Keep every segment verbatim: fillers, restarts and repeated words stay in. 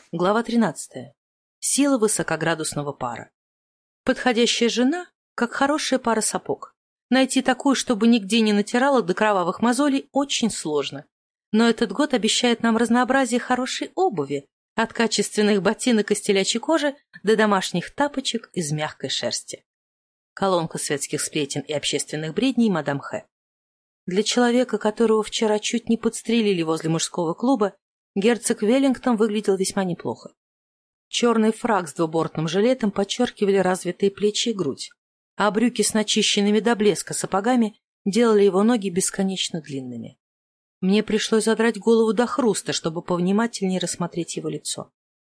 Глава тринадцатая. Сила высокоградусного пара. Подходящая жена, как хорошая пара сапог. Найти такую, чтобы нигде не натирала до кровавых мозолей, очень сложно. Но этот год обещает нам разнообразие хорошей обуви, от качественных ботинок из телячьей кожи до домашних тапочек из мягкой шерсти. Колонка светских сплетен и общественных бредней мадам Х. Для человека, которого вчера чуть не подстрелили возле мужского клуба, герцог Веллингтон выглядел весьма неплохо. Черный фрак с двубортным жилетом подчеркивали развитые плечи и грудь, а брюки с начищенными до блеска сапогами делали его ноги бесконечно длинными. Мне пришлось задрать голову до хруста, чтобы повнимательнее рассмотреть его лицо.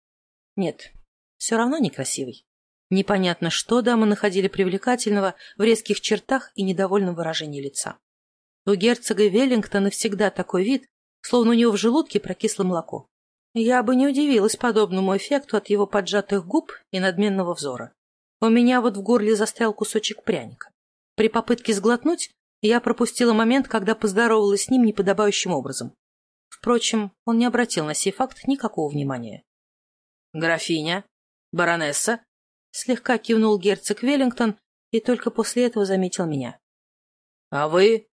Нет, все равно некрасивый. Непонятно, что дамы находили привлекательного в резких чертах и недовольном выражении лица. У герцога Веллингтона всегда такой вид, словно у него в желудке прокисло молоко. Я бы не удивилась подобному эффекту от его поджатых губ и надменного взора. У меня вот в горле застрял кусочек пряника. При попытке сглотнуть я пропустила момент, когда поздоровалась с ним неподобающим образом. Впрочем, он не обратил на сей факт никакого внимания. «Графиня? Баронесса?» Слегка кивнул герцог Веллингтон и только после этого заметил меня. «А вы?»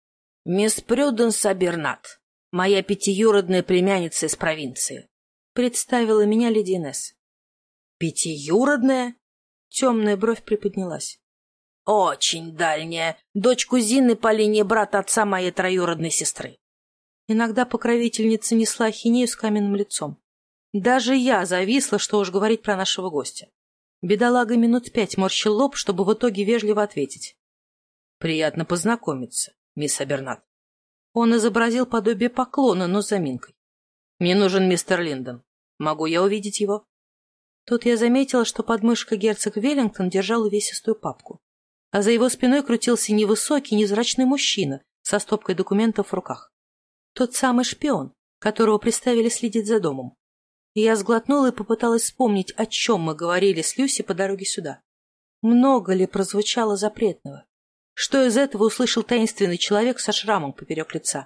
«Мисс Прюденс Абернат. Моя пятиюродная племянница из провинции», — представила меня леди Инесс. «Пятиюродная?» Темная бровь приподнялась. «Очень дальняя. Дочь кузины по линии брата отца моей троюродной сестры». Иногда покровительница несла ахинею с каменным лицом. Даже я зависла, что уж говорить про нашего гостя. Бедолага минут пять морщил лоб, чтобы в итоге вежливо ответить. «Приятно познакомиться, мисс Абернат». Он изобразил подобие поклона, но с заминкой. «Мне нужен мистер Линдон. Могу я увидеть его?» Тут я заметила, что под мышкой герцог Веллингтон держал увесистую папку, а за его спиной крутился невысокий, невзрачный мужчина со стопкой документов в руках. Тот самый шпион, которого приставили следить за домом. И я сглотнула и попыталась вспомнить, о чем мы говорили с Люси по дороге сюда. Много ли прозвучало запретного? Что из этого услышал таинственный человек со шрамом поперек лица?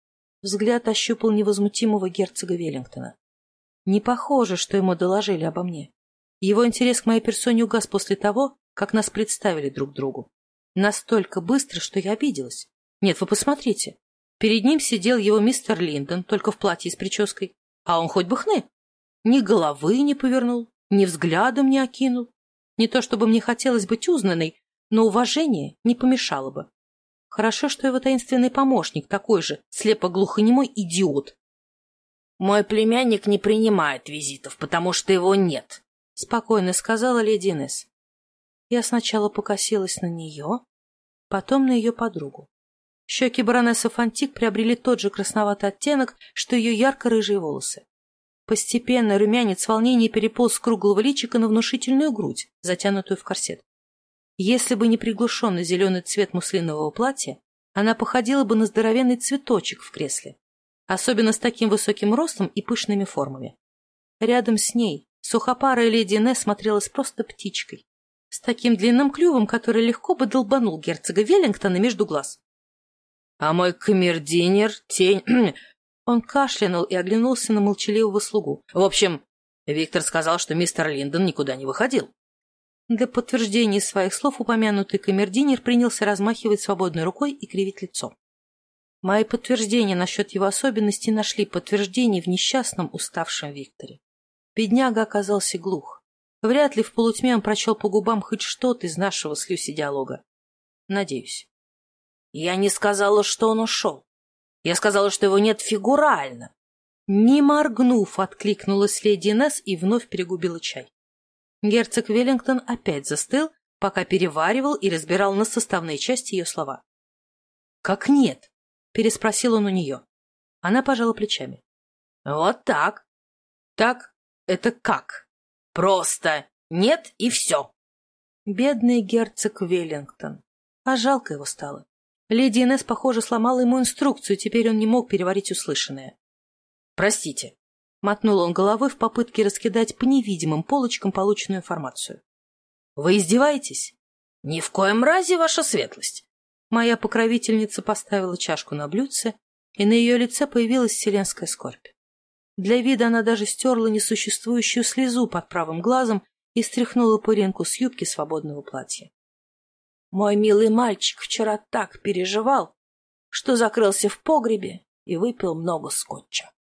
Взгляд ощупал невозмутимого герцога Веллингтона. Не похоже, что ему доложили обо мне. Его интерес к моей персоне угас после того, как нас представили друг другу. Настолько быстро, что я обиделась. Нет, вы посмотрите. Перед ним сидел его мистер Линдон, только в платье с прической. А он хоть бы хны. Ни головы не повернул, ни взглядом не окинул. Не то чтобы мне хотелось быть узнанной, но уважение не помешало бы. Хорошо, что его таинственный помощник такой же слепо-глухонемой идиот. «Мой племянник не принимает визитов, потому что его нет», — спокойно сказала леди Инесс. Я сначала покосилась на нее, потом на ее подругу. Щеки баронессы Фантик приобрели тот же красноватый оттенок, что ее ярко-рыжие волосы. Постепенно румянец волнения переполз с круглого личика на внушительную грудь, затянутую в корсет. Если бы не приглушенный зеленый цвет муслинового платья, она походила бы на здоровенный цветочек в кресле, особенно с таким высоким ростом и пышными формами. Рядом с ней сухопарая леди Инесс смотрелась просто птичкой, с таким длинным клювом, который легко бы долбанул герцога Веллингтона между глаз. «А мой камердинер — тень...» Он кашлянул и оглянулся на молчаливого слугу. «В общем, Виктор сказал, что мистер Линдон никуда не выходил». Для подтверждения своих слов упомянутый камердинер принялся размахивать свободной рукой и кривить лицо. Мои подтверждения насчет его особенностей нашли подтверждение в несчастном, уставшем Викторе. Бедняга оказался глух. Вряд ли в полутьме он прочел по губам хоть что-то из нашего с Люси диалога. Надеюсь. «Я не сказала, что он ушел. Я сказала, что его нет фигурально». Не моргнув, откликнулась леди Инесс и вновь перегубила чай. Герцог Веллингтон опять застыл, пока переваривал и разбирал на составные части ее слова. «Как нет?» — переспросил он у нее. Она пожала плечами. «Вот так». «Так? Это как?» «Просто нет и все». Бедный герцог Веллингтон. А жалко его стало. Леди Инесс, похоже, сломала ему инструкцию, теперь он не мог переварить услышанное. «Простите», — мотнул он головой в попытке раскидать по невидимым полочкам полученную информацию. «Вы издеваетесь?» «Ни в коем разе, ваша светлость». Моя покровительница поставила чашку на блюдце, и на ее лице появилась вселенская скорбь. Для вида она даже стерла несуществующую слезу под правым глазом и стряхнула пылинку с юбки свободного платья. Мой милый мальчик вчера так переживал, что закрылся в погребе и выпил много скотча.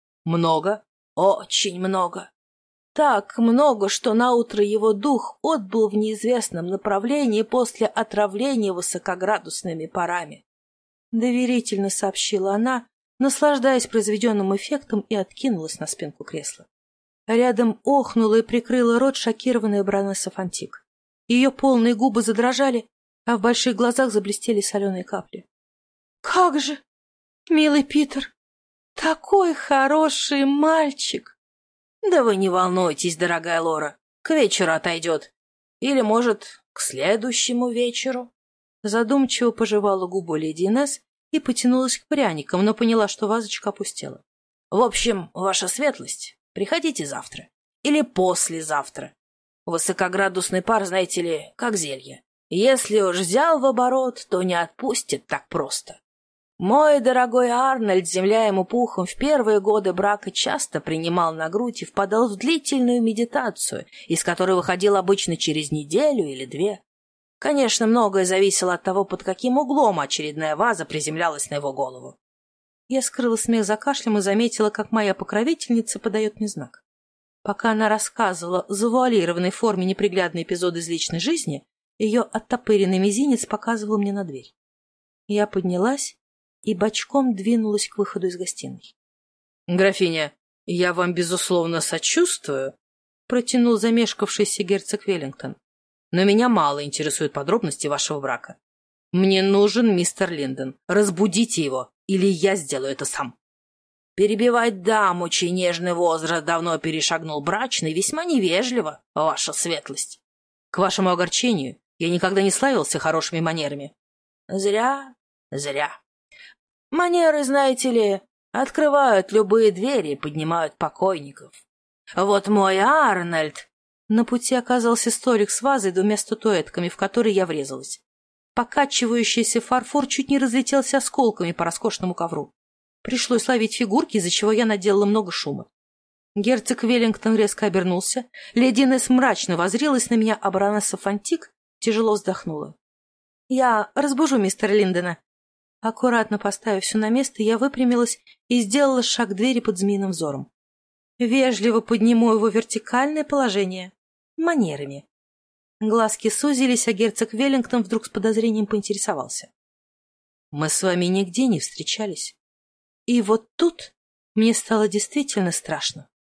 Много? Очень много. Так много, что наутро его дух отбыл в неизвестном направлении после отравления высокоградусными парами. Доверительно сообщила она, наслаждаясь произведенным эффектом, и откинулась на спинку кресла. Рядом охнула и прикрыла рот шокированная баронесса Фантик. Ее полные губы задрожали, а в больших глазах заблестели соленые капли. — Как же, милый Питер, такой хороший мальчик! — Да вы не волнуйтесь, дорогая Лора, к вечеру отойдет. Или, может, к следующему вечеру? Задумчиво пожевала губу леди Инесс и потянулась к пряникам, но поняла, что вазочка опустела. — В общем, ваша светлость, приходите завтра. Или послезавтра. Высокоградусный пар, знаете ли, как зелье. Если уж взял в оборот, то не отпустит так просто. Мой дорогой Арнольд, земля ему пухом, в первые годы брака часто принимал на грудь и впадал в длительную медитацию, из которой выходил обычно через неделю или две. Конечно, многое зависело от того, под каким углом очередная ваза приземлялась на его голову. Я скрыла смех за кашлем и заметила, как моя покровительница подает мне знак. Пока она рассказывала в завуалированной форме неприглядный эпизод из личной жизни, ее оттопыренный мизинец показывал мне на дверь. Я поднялась и бочком двинулась к выходу из гостиной. — Графиня, я вам, безусловно, сочувствую, — протянул замешкавшийся герцог Веллингтон. — Но меня мало интересуют подробности вашего брака. Мне нужен мистер Линдон. Разбудите его, или я сделаю это сам. Перебивать даму, чей нежный возраст давно перешагнул брачный, весьма невежливо, ваша светлость. К вашему огорчению, я никогда не славился хорошими манерами. Зря, зря. Манеры, знаете ли, открывают любые двери и поднимают покойников. Вот мой Арнольд... На пути оказался столик с вазой и двумя статуэтками, в который я врезалась. Покачивающийся фарфор чуть не разлетелся осколками по роскошному ковру. Пришлось ловить фигурки, из-за чего я наделала много шума. Герцог Веллингтон резко обернулся, леди Инесс мрачно воззрелась на меня, а баронесса Фантик тяжело вздохнула. — Я разбужу мистера Линдона. Аккуратно поставив все на место, я выпрямилась и сделала шаг к двери под змеиным взором. Вежливо подниму его вертикальное положение. Манерами. Глазки сузились, а герцог Веллингтон вдруг с подозрением поинтересовался. — Мы с вами нигде не встречались. И вот тут мне стало действительно страшно.